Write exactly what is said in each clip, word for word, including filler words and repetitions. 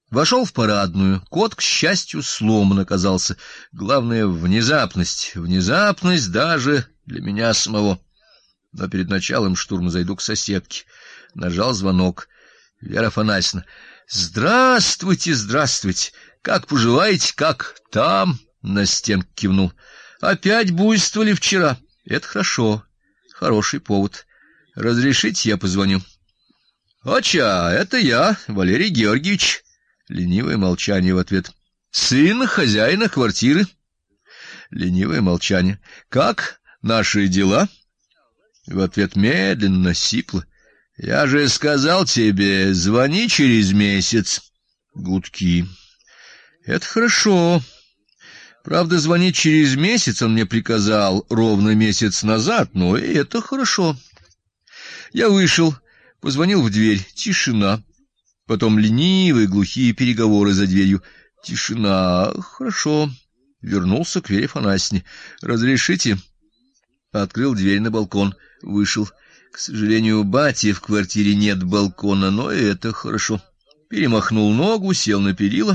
Вошел в парадную. Кот, к счастью, сломан оказался. Главное — внезапность. Внезапность даже для меня самого. Но перед началом штурма зайду к соседке. Нажал звонок. Вера Афанасьевна. Здравствуйте, здравствуйте. Как поживаете? Как там? На стенку кивнул. Опять буйствовали вчера. Это хорошо. Хороший повод. Разрешите, я позвоню? Отча, это я, Валерий Георгиевич. Ленивое молчание в ответ. Сын хозяина квартиры. Ленивое молчание. Как наши дела? В ответ медленно, сипло. Я же сказал тебе, звони через месяц. Гудки. Это хорошо. Правда, звонить через месяц он мне приказал ровно месяц назад, но и это хорошо. Я вышел, позвонил в дверь. Тишина. Потом ленивые, глухие переговоры за дверью. Тишина. Хорошо. Вернулся к Вере Афанасьевне. Разрешите? Открыл дверь на балкон. Вышел. К сожалению, у бати в квартире нет балкона, но и это хорошо. Перемахнул ногу, сел на перила.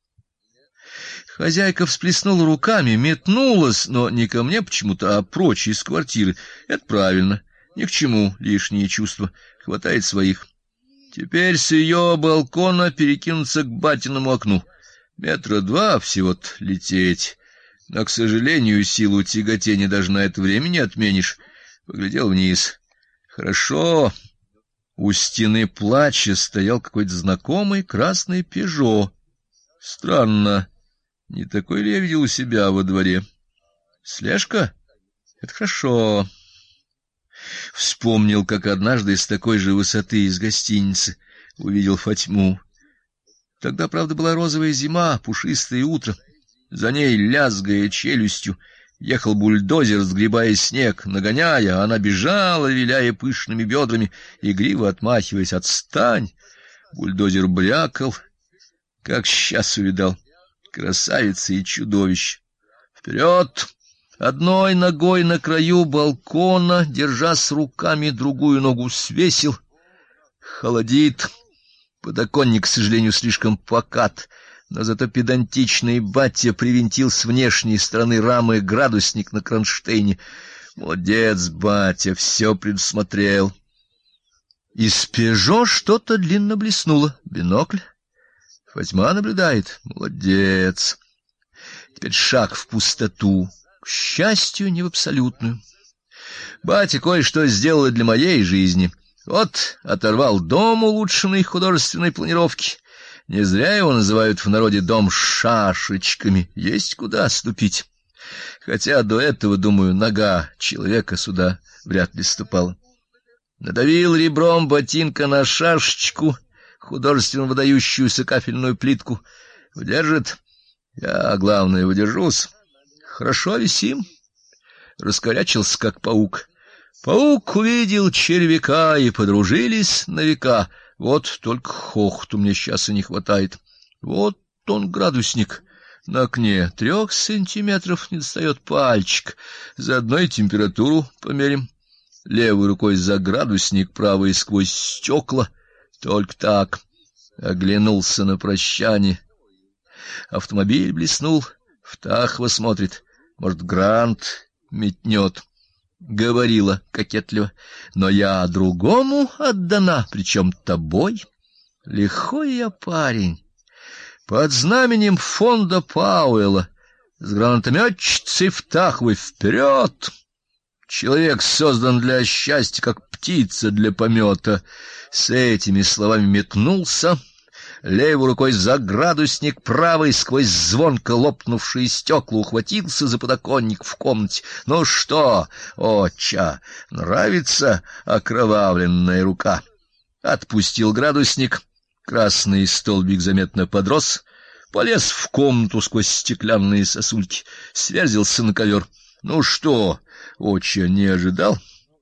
Хозяйка всплеснула руками, метнулась, но не ко мне почему-то, а прочь из квартиры. Это правильно. Ни к чему лишние чувства. Хватает своих. Теперь с ее балкона перекинуться к батиному окну. Метра два всего-то лететь. Но, к сожалению, силу тяготения даже на это время не отменишь. Поглядел вниз. Хорошо. У стены плача стоял какой-то знакомый красный Пежо. Странно. Не такой ли я видел у себя во дворе? Слежка? Это хорошо. Вспомнил, как однажды с такой же высоты из гостиницы увидел Фатьму. Тогда, правда, была розовая зима, пушистое утро. За ней, лязгая челюстью, ехал бульдозер, сгребая снег, нагоняя, а она бежала, виляя пышными бедрами, игриво отмахиваясь. Отстань! Бульдозер брякал, как сейчас увидал. Красавица и чудовище. Вперед! Одной ногой на краю балкона, держась руками, другую ногу свесил. Холодит. Подоконник, к сожалению, слишком покат, но зато педантичный батя привинтил с внешней стороны рамы градусник на кронштейне. Молодец, батя, все предусмотрел. Из Пежо что-то длинно блеснуло. Бинокль. Фатьма наблюдает. Молодец. Теперь шаг в пустоту. К счастью, не в абсолютную. Батя кое-что сделал для моей жизни. Вот оторвал дом улучшенной художественной планировки. Не зря его называют в народе дом с шашечками. Есть куда ступить. Хотя до этого, думаю, нога человека сюда вряд ли ступала. Надавил ребром ботинка на шашечку, художественно выдающуюся кафельную плитку. Выдержит? Я, главное, выдержусь. Хорошо висим. Раскорячился, как паук. Паук увидел червяка, и подружились на века. Вот только хохоту мне сейчас и не хватает. Вот он, градусник. На окне трех сантиметров не достает пальчик. Заодно и температуру померим. Левой рукой за градусник, правой сквозь стекла. Только так. Оглянулся на прощание. Автомобиль блеснул. Втахва смотрит. Может, Грант метнет. Говорила кокетливо. Но я другому отдана, причем тобой. Лихой я парень. Под знаменем фонда Пауэлла. С гранатометчицей Втахвой вперед! Человек создан для счастья, как птица для помета. С этими словами метнулся, левой рукой за градусник, правой сквозь звонко лопнувшие стекла ухватился за подоконник в комнате. Ну что, отча, нравится окровавленная рука? Отпустил градусник, красный столбик заметно подрос, полез в комнату сквозь стеклянные сосульки, сверзился на ковер. Ну что, отча, не ожидал?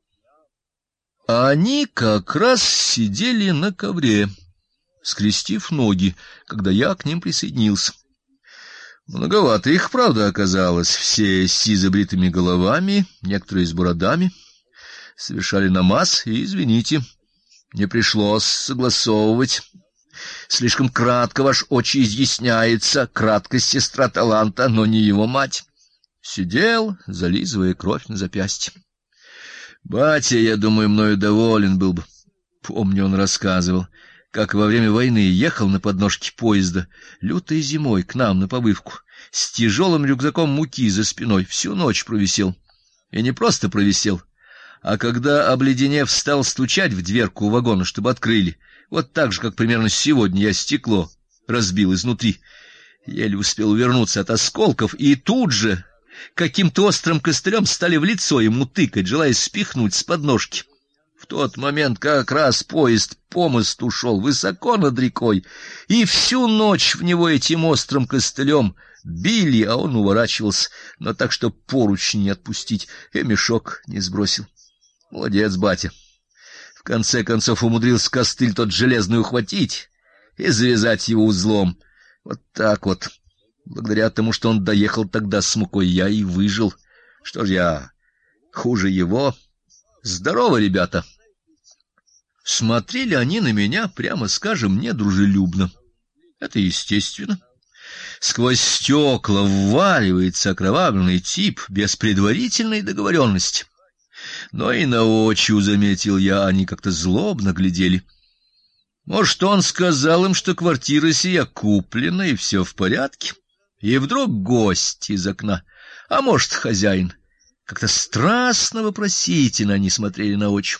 А они как раз сидели на ковре, скрестив ноги, когда я к ним присоединился. Многовато их, правда, оказалось, все с сизо-бритыми головами, некоторые с бородами, совершали намаз, и, извините, не пришлось согласовывать. Слишком кратко ваш отче изъясняется, краткость сестра таланта, но не его мать. Сидел, зализывая кровь на запястье. Батя, я думаю, мною доволен был бы. Помню, он рассказывал, как во время войны ехал на подножке поезда лютой зимой к нам на побывку, с тяжелым рюкзаком муки за спиной, всю ночь провисел. И не просто провисел, а когда, обледенев, стал стучать в дверку вагона, чтобы открыли, вот так же, как примерно сегодня я стекло разбил изнутри, еле успел увернуться от осколков, и тут же каким-то острым костылем стали в лицо ему тыкать, желая спихнуть с подножки. В тот момент как раз поезд по мосту шел высоко над рекой, и всю ночь в него этим острым костылем били, а он уворачивался, но так, что поручни не отпустить, и мешок не сбросил. Молодец, батя. В конце концов умудрился костыль тот железный ухватить и завязать его узлом. Вот так вот. Благодаря тому, что он доехал тогда с мукой, я и выжил. Что ж я хуже его? Здорово, ребята. Смотрели они на меня, прямо скажем, недружелюбно. Это естественно. Сквозь стекла вваливается окровавленный тип без предварительной договоренности. Но и наочию, заметил я, они как-то злобно глядели. Может, он сказал им, что квартира сия куплена и все в порядке, и вдруг гость из окна, а может, хозяин. Как-то страстно вопросительно они смотрели наочию.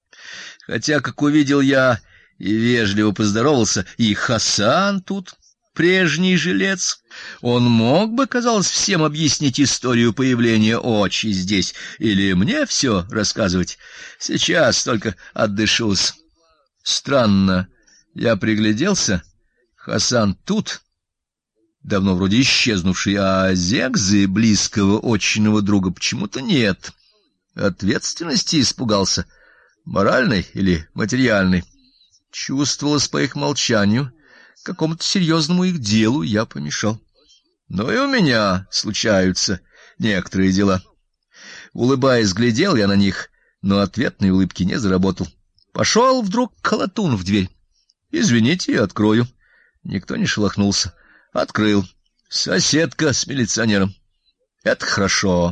Хотя, как увидел я и вежливо поздоровался, и Хасан тут, прежний жилец, он мог бы, казалось, всем объяснить историю появления очи здесь, или мне все рассказывать. Сейчас только отдышусь. Странно, я пригляделся, Хасан тут, давно вроде исчезнувший, а Зегзы, близкого отчиного друга, почему-то нет. Ответственности испугался, моральной или материальной. Чувствовалось по их молчанию, какому-то серьезному их делу я помешал. Но и у меня случаются некоторые дела. Улыбаясь, глядел я на них, но ответной улыбки не заработал. Пошел вдруг колотун в дверь. Извините, я открою. Никто не шелохнулся. Открыл. Соседка с милиционером. Это хорошо.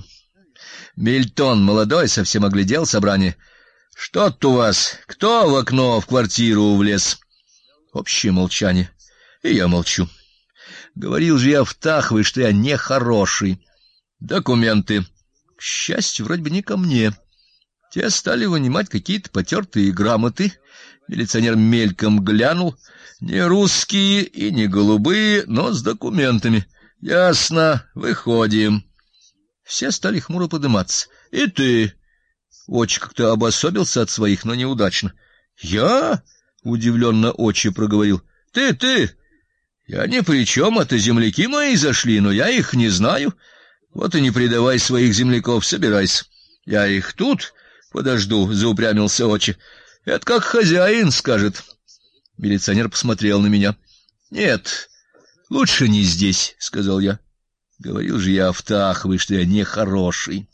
Мильтон молодой совсем оглядел собрание. Что-то у вас? Кто в окно в квартиру влез? Общее молчание. И я молчу. Говорил же я в Тахве, что я нехороший. Документы. К счастью, вроде бы не ко мне. Те стали вынимать какие-то потертые грамоты. Милиционер мельком глянул. Не русские и не голубые, но с документами. Ясно, выходим. Все стали хмуро подниматься. И ты? Очи как-то обособился от своих, но неудачно. Я? Удивленно очи проговорил. Ты, ты? Я ни при чем, это земляки мои зашли, но я их не знаю. Вот и не предавай своих земляков, собирайся. Я их тут подожду, заупрямился очи. Это как хозяин скажет. Милиционер посмотрел на меня. Нет, лучше не здесь, сказал я. Говорил же я в Тахве, что я нехороший.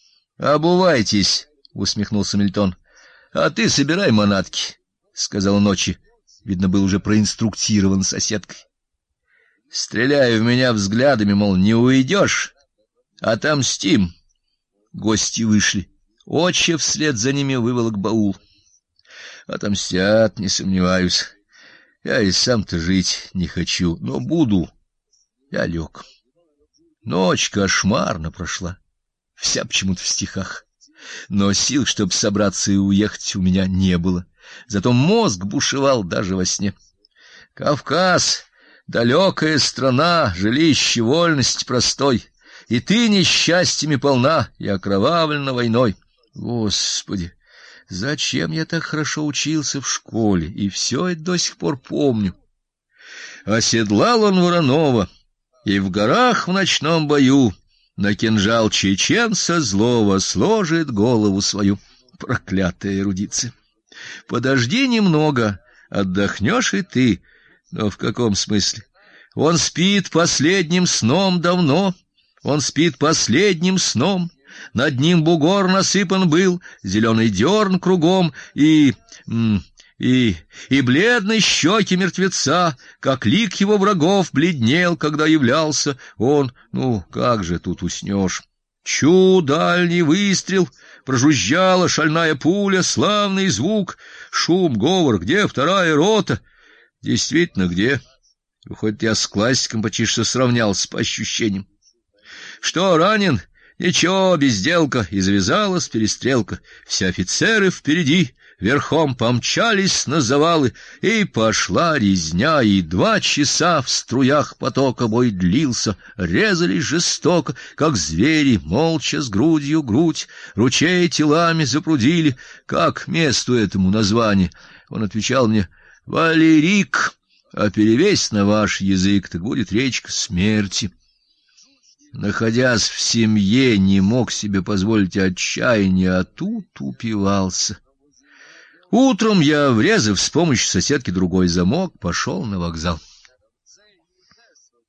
Обувайтесь, усмехнулся Мильтон. А ты собирай манатки, сказал Ночи. Видно, был уже проинструктирован соседкой. Стреляя в меня взглядами, мол, не уйдешь, отомстим. Гости вышли. Очи вслед за ними выволок баул. Отомстят, не сомневаюсь. Я и сам-то жить не хочу, но буду. Я лег. Ночь кошмарно прошла. Вся почему-то в стихах. Но сил, чтобы собраться и уехать, у меня не было. Зато мозг бушевал даже во сне. Кавказ, далекая страна, жилище вольности простой, и ты несчастьями полна и окровавлена войной. Господи, зачем я так хорошо учился в школе, и все это до сих пор помню. Оседлал он Воронова, и в горах в ночном бою на кинжал чеченца злого сложит голову свою. Проклятая эрудиция! Подожди немного, отдохнешь и ты. Но в каком смысле? Он спит последним сном давно, он спит последним сном. Над ним бугор насыпан был, зеленый дерн кругом, и... И, и бледной щеки мертвеца, как лик его врагов, бледнел, когда являлся он. Ну, как же тут уснешь? Чу, дальний выстрел, прожужжала шальная пуля, славный звук, шум, говор, где вторая рота? Действительно, где? Выходит, я с классиком почти что сравнялся по ощущениям. Что, ранен? Ничего, безделка, и завязалась перестрелка. Все офицеры впереди, верхом помчались на завалы, и пошла резня, и два часа в струях потока бой длился, резались жестоко, как звери, молча с грудью грудь, ручей телами запрудили. Как месту этому название? Он отвечал мне: Валерик, а перевесь на ваш язык, так будет речка смерти. Находясь в семье, не мог себе позволить отчаяния, а тут упивался. Утром я, врезав с помощью соседки другой замок, пошел на вокзал.